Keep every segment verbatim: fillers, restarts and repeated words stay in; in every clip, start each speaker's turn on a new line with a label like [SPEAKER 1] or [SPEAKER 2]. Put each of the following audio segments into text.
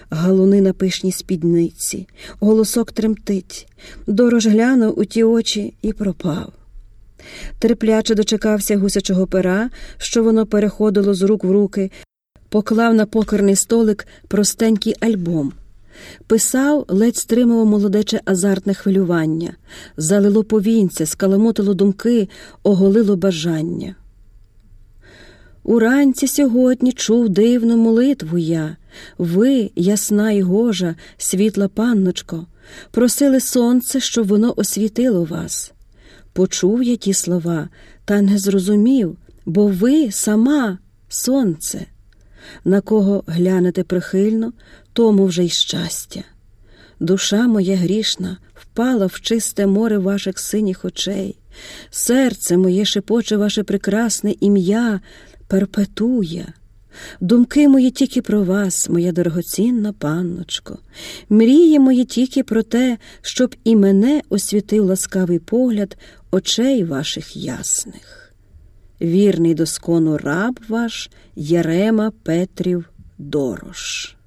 [SPEAKER 1] галуни на пишній спідниці, голосок тремтить. Дорож глянув у ті очі і пропав. Терпляче дочекався гусячого пера, що воно переходило з рук в руки, поклав на покерний столик простенький альбом. Писав, ледь стримував молодече азартне хвилювання, залило повінця, скаламутило думки, оголило бажання. Уранці сьогодні чув дивну молитву я. Ви, ясна й гожа, світла панночко, просили сонце, щоб воно освітило вас. Почув я ті слова, та не зрозумів, бо ви сама сонце. На кого глянете прихильно, тому вже й щастя. Душа моя грішна впала в чисте море ваших синіх очей. Серце моє шепоче ваше прекрасне ім'я Перпетуя. Думки мої тільки про вас, моя дорогоцінна панночко. Мрії мої тільки про те, щоб і мене освітив ласкавий погляд очей ваших ясних. Вірний до скону раб ваш Ярема Петрів Дорош.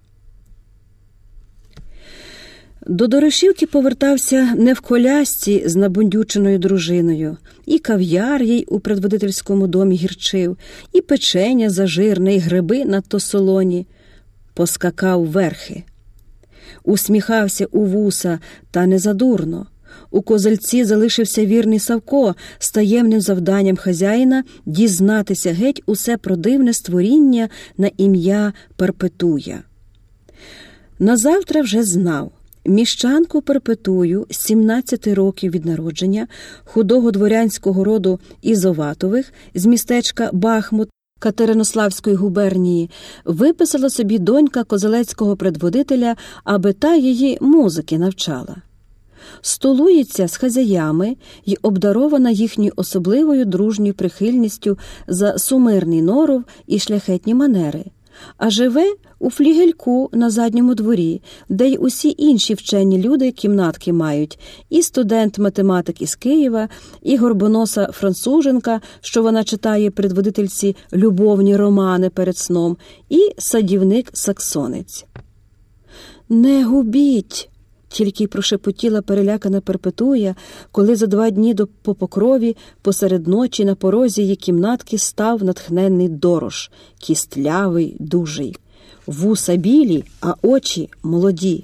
[SPEAKER 1] До Дорошівки повертався не в колясці з набундюченою дружиною. І кав'яр їй у предводительському домі гірчив, і печеня зажирне, і гриби надто солоні. Поскакав верхи. Усміхався у вуса, та не задурно. У козельці залишився вірний Савко з таємним завданням хазяїна дізнатися геть усе про дивне створіння на ім'я Перпетуя. Назавтра вже знав. Міщанку Перпетую, сімнадцяти років від народження, худого дворянського роду Ізоватових з містечка Бахмут Катеринославської губернії, виписала собі донька козелецького предводителя, аби та її музики навчала. Столується з хазяями й обдарована їхньою особливою дружньою прихильністю за сумирний норов і шляхетні манери, а живе у флігельку на задньому дворі, де й усі інші вчені люди кімнатки мають, і студент-математик із Києва, і горбоноса француженка, що вона читає предводительці любовні романи перед сном, і садівник-саксонець. «Не губіть!» – тільки й прошепотіла перелякана Перпетуя, коли за два дні до по покрові посеред ночі на порозі її кімнатки став натхненний Дорош, кістлявий, дужий. Вуса білі, а очі молоді.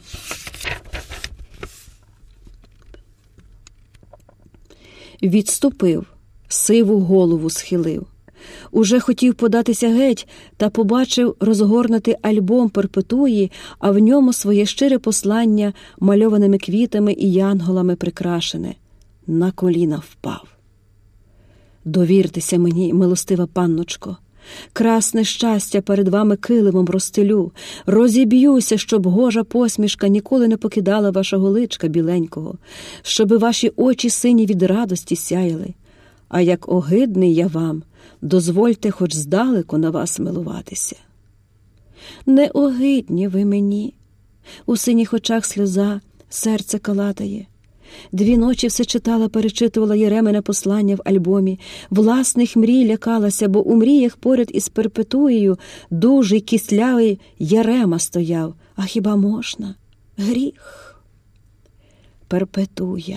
[SPEAKER 1] Відступив, сиву голову схилив. Уже хотів податися геть, та побачив розгорнутий альбом Перпетуї, а в ньому своє щире послання мальованими квітами і янголами прикрашене. На коліна впав. «Довіртеся мені, милостива панночко. Красне щастя перед вами килимом розстелю, розіб'юся, щоб гожа посмішка ніколи не покидала вашого личка біленького, щоби ваші очі сині від радості сяяли. А як огидний я вам, дозвольте хоч здалеку на вас милуватися». «Не огидні ви мені». У синіх очах сльоза, серце калатає. Дві ночі все читала, перечитувала Єремине послання в альбомі. Власних мрій лякалася, бо у мріях поряд із Перпетуєю дужий кістлявий Ярема стояв. А хіба можна? Гріх. Перпетуя.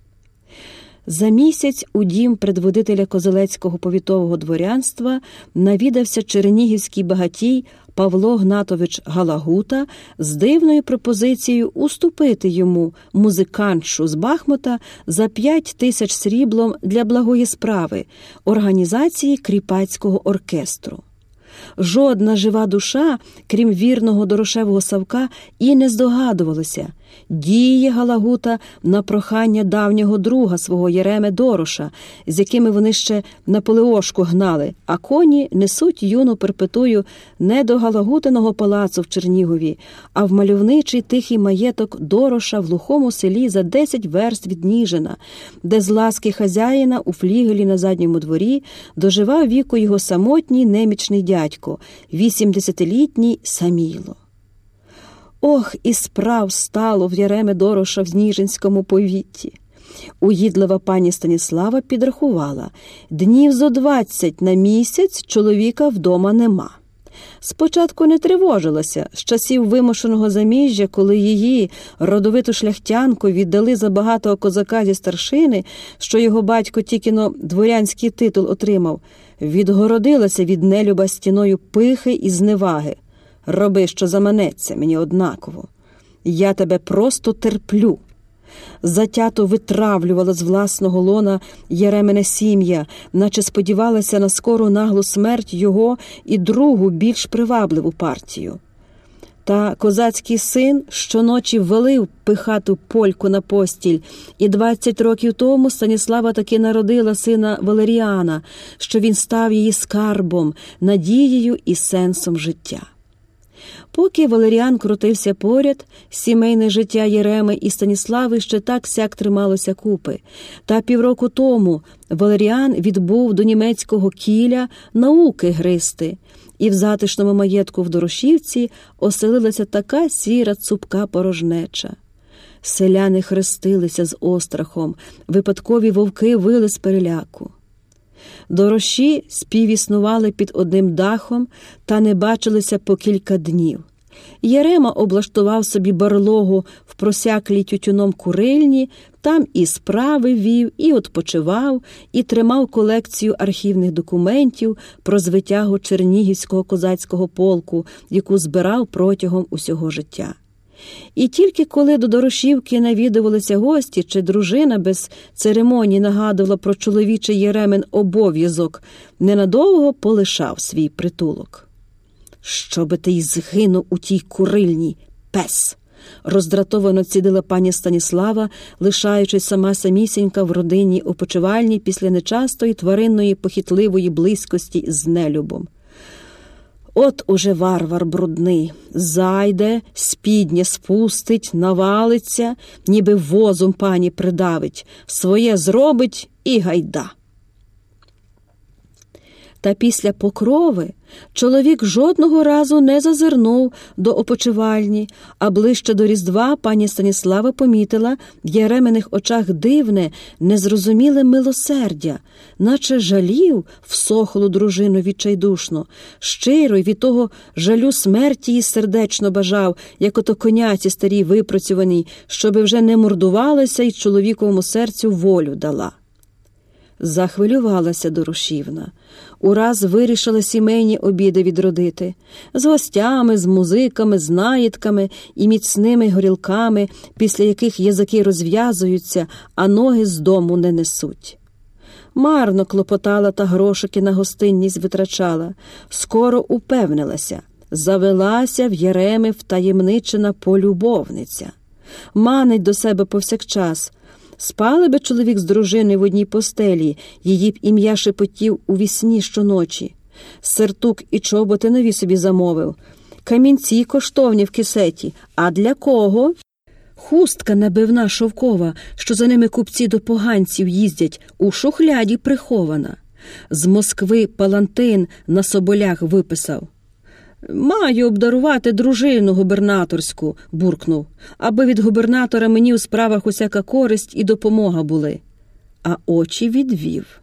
[SPEAKER 1] За місяць у дім предводителя козелецького повітового дворянства навідався чернігівський багатій Павло Гнатович Галагута з дивною пропозицією уступити йому, музикантшу з Бахмута, за п'ять тисяч сріблом для благої справи – організації кріпацького оркестру. Жодна жива душа, крім вірного Дорошевого Савка, і не здогадувалася. Діє Галагута на прохання давнього друга свого Єреми Дороша, з якими вони ще на Полеошку гнали, а коні несуть юну Перпетую не до Галагутиного палацу в Чернігові, а в мальовничий тихий маєток Дороша в глухому селі за десять верст від Ніжина, де з ласки хазяїна у флігелі на задньому дворі доживав віку його самотній немічний дядько, вісімдесятилітній Саміло. Ох, і справ стало в Єреми Дороша в Ніжинському повітті. Уїдлива пані Станіслава підрахувала, днів зо двадцять на місяць чоловіка вдома нема. Спочатку не тривожилася, з часів вимушеного заміжжя, коли її, родовиту шляхтянку, віддали за багатого козака зі старшини, що його батько тільки-но дворянський титул отримав, відгородилася від нелюба стіною пихи і зневаги. «Роби, що заманеться, мені однаково. Я тебе просто терплю». Затято витравлювала з власного лона Єремене сім'я, наче сподівалася на скору наглу смерть його і другу більш привабливу партію. Та козацький син щоночі валив пихату польку на постіль, і двадцять років тому Станіслава таки народила сина Валеріана, що він став її скарбом, надією і сенсом життя. Поки Валеріан крутився поряд, сімейне життя Єреми і Станіслави ще так-сяк трималося купи. Та півроку тому Валеріан відбув до німецького Кіля науки гристи, і в затишному маєтку в Дорошівці оселилася така сіра цупка порожнеча. Селяни хрестилися з острахом, випадкові вовки вили з переляку. Дороші співіснували під одним дахом та не бачилися по кілька днів. Єрема облаштував собі барлогу в просяклій тютюном курильні, там і справи вів, і відпочивав, і тримав колекцію архівних документів про звитягу Чернігівського козацького полку, яку збирав протягом усього життя. І тільки коли до Дорошівки навідувалися гості, чи дружина без церемоній нагадувала про чоловічий Єремен обов'язок, ненадовго полишав свій притулок. «Щоби ти й згинув у тій курильні, пес!» – роздратовано цідила пані Станіслава, лишаючись сама самісінька в родинній опочивальні після нечастої тваринної похитливої близькості з нелюбом. От уже варвар брудний, зайде, спіднє спустить, навалиться, ніби возом пані придавить, своє зробить і гайда. Та після покрови чоловік жодного разу не зазирнув до опочивальні, а ближче до Різдва пані Станіслава помітила в Єремених очах дивне, незрозуміле милосердя, наче жалів всохлу дружину відчайдушно, щиро й від того жалю смерті їй сердечно бажав, як ото коняці старій випрацьованій, щоби вже не мордувалася й чоловіковому серцю волю дала. Захвилювалася Дорошівна. Ураз вирішила сімейні обіди відродити. З гостями, з музиками, з наїдками і міцними горілками, після яких язики розв'язуються, а ноги з дому не несуть. Марно клопотала та грошики на гостинність витрачала. Скоро упевнилася. Завелася в Єреми втаємничена полюбовниця. Манить до себе повсякчас. Спали би чоловік з дружиною в одній постелі, її б ім'я шепотів у вісні щоночі. Сертук і чоботи нові собі замовив. Камінці коштовні в кисеті. А для кого? Хустка набивна шовкова, що за ними купці до поганців їздять, у шухляді прихована. З Москви палантин на соболях виписав. «Маю обдарувати дружину губернаторську», – буркнув, «аби від губернатора мені у справах усяка користь і допомога були». А очі відвів.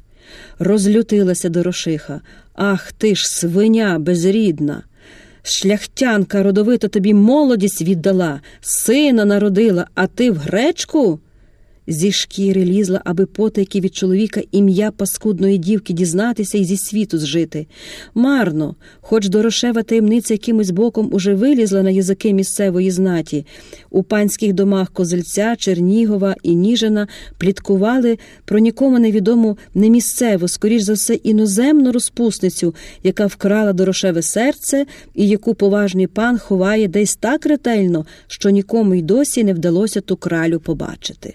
[SPEAKER 1] Розлютилася Дорошиха. «Ах ти ж, свиня безрідна! Шляхтянка родовита тобі молодість віддала, сина народила, а ти в гречку?» Зі шкіри лізла, аби потайки від чоловіка ім'я паскудної дівки дізнатися і зі світу зжити. Марно, хоч Дорошева таємниця якимось боком уже вилізла на язики місцевої знаті. У панських домах Козельця, Чернігова і Ніжина пліткували про нікому невідому немісцеву, скоріш за все іноземну розпусницю, яка вкрала Дорошеве серце і яку поважний пан ховає десь так ретельно, що нікому й досі не вдалося ту кралю побачити.